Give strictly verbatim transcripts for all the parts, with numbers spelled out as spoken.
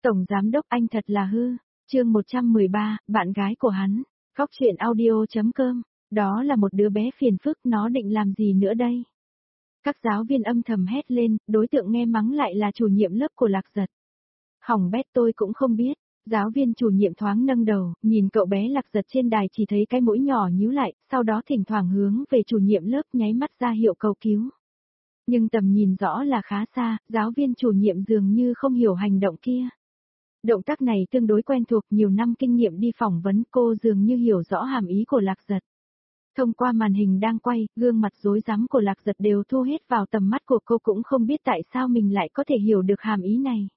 Tổng giám đốc anh thật là hư. Chương một trăm mười ba, bạn gái của hắn. Góc truyện audio chấm com. Đó là một đứa bé phiền phức, nó định làm gì nữa đây? Các giáo viên âm thầm hét lên, đối tượng nghe mắng lại là chủ nhiệm lớp của Lạc Giật. Hỏng bét, tôi cũng không biết. Giáo viên chủ nhiệm thoáng nâng đầu, nhìn cậu bé Lạc Giật trên đài chỉ thấy cái mũi nhỏ nhíu lại, sau đó thỉnh thoảng hướng về chủ nhiệm lớp nháy mắt ra hiệu cầu cứu. Nhưng tầm nhìn rõ là khá xa, giáo viên chủ nhiệm dường như không hiểu hành động kia. Động tác này tương đối quen thuộc, nhiều năm kinh nghiệm đi phỏng vấn, cô dường như hiểu rõ hàm ý của Lạc Giật. Thông qua màn hình đang quay, gương mặt rối rắm của Lạc Giật đều thu hết vào tầm mắt của cô, cũng không biết tại sao mình lại có thể hiểu được hàm ý này.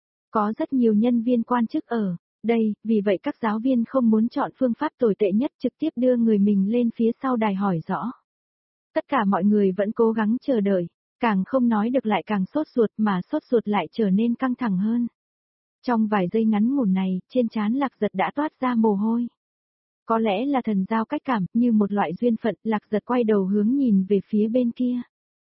Có rất nhiều nhân viên quan chức ở đây, vì vậy các giáo viên không muốn chọn phương pháp tồi tệ nhất, trực tiếp đưa người mình lên phía sau đài hỏi rõ. Tất cả mọi người vẫn cố gắng chờ đợi, càng không nói được lại càng sốt ruột, mà sốt ruột lại trở nên căng thẳng hơn. Trong vài giây ngắn ngủn này, trên trán Lạc Giật đã toát ra mồ hôi. Có lẽ là thần giao cách cảm, như một loại duyên phận, Lạc Giật quay đầu hướng nhìn về phía bên kia.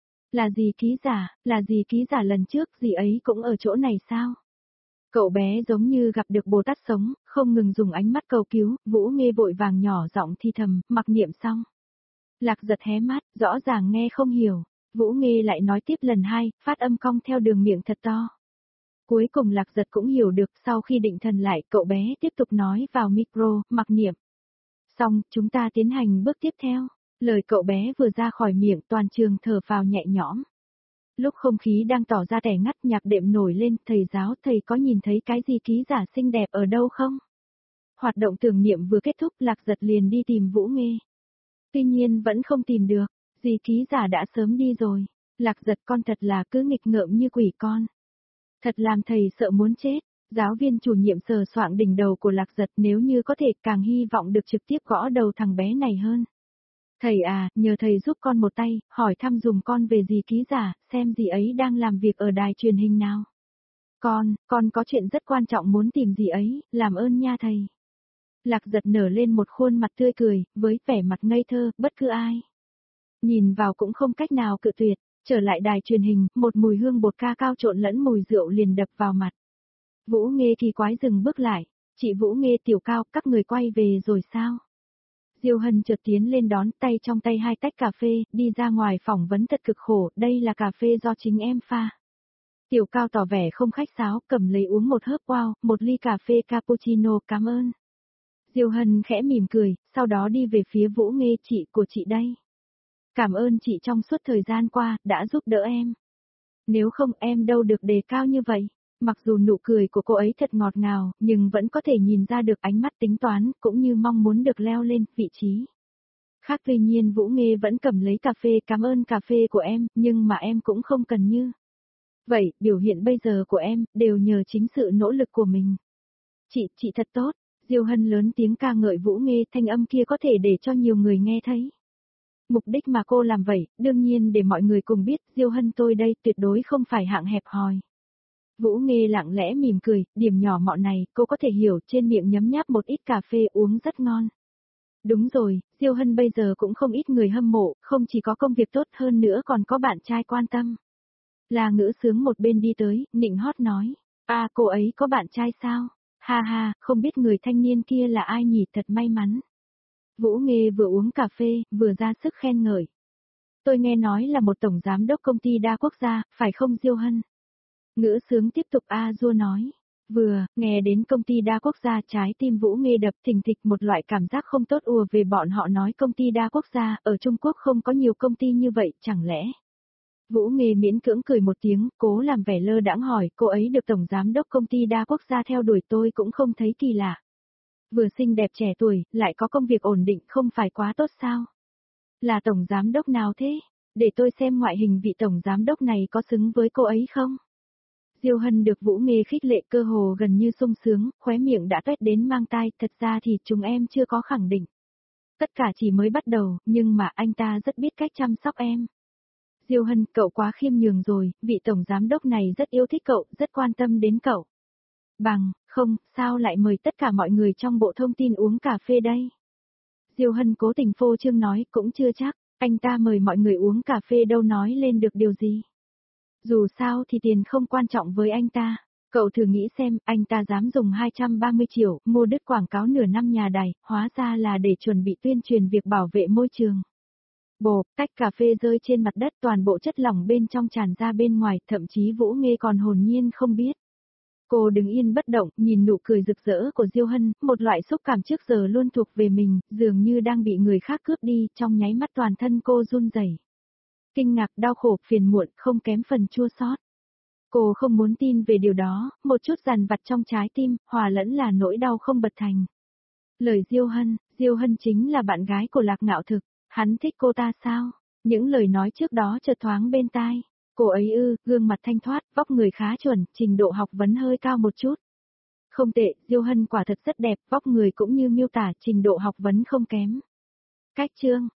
Là gì ký giả, là gì ký giả lần trước, dì ấy cũng ở chỗ này sao? Cậu bé giống như gặp được Bồ Tát sống, không ngừng dùng ánh mắt cầu cứu, Vũ Nghê vội vàng nhỏ giọng thi thầm, mặc niệm xong. Lạc Giật hé mắt, rõ ràng nghe không hiểu, Vũ Nghê lại nói tiếp lần hai, phát âm cong theo đường miệng thật to. Cuối cùng Lạc Giật cũng hiểu được, sau khi định thần lại, cậu bé tiếp tục nói vào micro, mặc niệm. Xong, chúng ta tiến hành bước tiếp theo. Lời cậu bé vừa ra khỏi miệng, toàn trường thở phào nhẹ nhõm. Lúc không khí đang tỏ ra tẻ ngắt, nhạc đệm nổi lên, thầy giáo, thầy có nhìn thấy cái gì ký giả xinh đẹp ở đâu không? Hoạt động tưởng niệm vừa kết thúc, Lạc Giật liền đi tìm Vũ Nghê. Tuy nhiên vẫn không tìm được, dì ký giả đã sớm đi rồi. Lạc Giật, con thật là cứ nghịch ngợm như quỷ con. Thật làm thầy sợ muốn chết. Giáo viên chủ nhiệm sờ soạng đỉnh đầu của Lạc Giật, nếu như có thể càng hy vọng được trực tiếp gõ đầu thằng bé này hơn. Thầy à, nhờ thầy giúp con một tay, hỏi thăm dùm con về dì ký giả, xem dì ấy đang làm việc ở đài truyền hình nào. Con, con có chuyện rất quan trọng muốn tìm dì ấy, làm ơn nha thầy. Lạc Giật nở lên một khuôn mặt tươi cười, với vẻ mặt ngây thơ, bất cứ ai nhìn vào cũng không cách nào cự tuyệt. Trở lại đài truyền hình, một mùi hương bột ca cao trộn lẫn mùi rượu liền đập vào mặt. Vũ Nghê kỳ quái dừng bước lại, chị Vũ Nghê, Tiểu Cao, các người quay về rồi sao? Diêu Hân chợt tiến lên đón, tay trong tay hai tách cà phê, đi ra ngoài phỏng vấn thật cực khổ, đây là cà phê do chính em pha. Tiểu Cao tỏ vẻ không khách sáo, cầm lấy uống một hớp, wow, một ly cà phê cappuccino, cảm ơn. Diêu Hân khẽ mỉm cười, sau đó đi về phía Vũ Nghê, chị của chị đây. Cảm ơn chị trong suốt thời gian qua, đã giúp đỡ em. Nếu không em đâu được đề cao như vậy. Mặc dù nụ cười của cô ấy thật ngọt ngào, nhưng vẫn có thể nhìn ra được ánh mắt tính toán, cũng như mong muốn được leo lên vị trí. Khác tuy nhiên Vũ Nghê vẫn cầm lấy cà phê, cảm ơn cà phê của em, nhưng mà em cũng không cần như. Vậy, biểu hiện bây giờ của em, đều nhờ chính sự nỗ lực của mình. Chị, chị thật tốt. Diêu Hân lớn tiếng ca ngợi Vũ Nghê, thanh âm kia có thể để cho nhiều người nghe thấy. Mục đích mà cô làm vậy, đương nhiên để mọi người cùng biết, Diêu Hân tôi đây tuyệt đối không phải hạng hẹp hòi. Vũ Nghê lặng lẽ mỉm cười, điểm nhỏ mọn này, cô có thể hiểu, trên miệng nhấm nháp một ít cà phê uống rất ngon. Đúng rồi, Diêu Hân bây giờ cũng không ít người hâm mộ, không chỉ có công việc tốt hơn nữa còn có bạn trai quan tâm. Là Ngữ Sướng một bên đi tới, nịnh hót nói, à cô ấy có bạn trai sao? Ha ha, không biết người thanh niên kia là ai nhỉ, thật may mắn. Vũ Nghê vừa uống cà phê, vừa ra sức khen ngợi. Tôi nghe nói là một tổng giám đốc công ty đa quốc gia, phải không Diêu Hân? Ngữ Sướng tiếp tục a dua nói. Vừa, nghe đến công ty đa quốc gia, trái tim Vũ Nghê đập thình thịch, một loại cảm giác không tốt ùa về, bọn họ nói công ty đa quốc gia, ở Trung Quốc không có nhiều công ty như vậy, chẳng lẽ? Vũ Nghê miễn cưỡng cười một tiếng, cố làm vẻ lơ đãng hỏi, cô ấy được tổng giám đốc công ty đa quốc gia theo đuổi, tôi cũng không thấy kỳ lạ. Vừa xinh đẹp trẻ tuổi, lại có công việc ổn định, không phải quá tốt sao? Là tổng giám đốc nào thế? Để tôi xem ngoại hình vị tổng giám đốc này có xứng với cô ấy không? Diêu Hân được Vũ Nghê khích lệ cơ hồ gần như sung sướng, khóe miệng đã tuét đến mang tai, thật ra thì chúng em chưa có khẳng định. Tất cả chỉ mới bắt đầu, nhưng mà anh ta rất biết cách chăm sóc em. Diêu Hân, cậu quá khiêm nhường rồi, vị tổng giám đốc này rất yêu thích cậu, rất quan tâm đến cậu. Bằng, không, sao lại mời tất cả mọi người trong bộ thông tin uống cà phê đây? Diêu Hân cố tình phô trương nói, cũng chưa chắc, anh ta mời mọi người uống cà phê đâu nói lên được điều gì. Dù sao thì tiền không quan trọng với anh ta. Cậu thử nghĩ xem, anh ta dám dùng hai trăm ba mươi triệu, mua đứt quảng cáo nửa năm nhà đài, hóa ra là để chuẩn bị tuyên truyền việc bảo vệ môi trường. Bộp, tách cà phê rơi trên mặt đất, toàn bộ chất lỏng bên trong tràn ra bên ngoài, thậm chí Vũ Nghê còn hồn nhiên không biết. Cô đứng yên bất động, nhìn nụ cười rực rỡ của Diêu Hân, một loại xúc cảm trước giờ luôn thuộc về mình, dường như đang bị người khác cướp đi, trong nháy mắt toàn thân cô run rẩy. Kinh ngạc, đau khổ, phiền muộn, không kém phần chua xót. Cô không muốn tin về điều đó, một chút dằn vặt trong trái tim, hòa lẫn là nỗi đau không bật thành. Lời Diêu Hân, Diêu Hân chính là bạn gái của Lạc Ngạo Thực, hắn thích cô ta sao? Những lời nói trước đó chợt thoáng bên tai. Cô ấy ư, gương mặt thanh thoát, vóc người khá chuẩn, trình độ học vấn hơi cao một chút. Không tệ, Diêu Hân quả thật rất đẹp, vóc người cũng như miêu tả, trình độ học vấn không kém. Cách chương,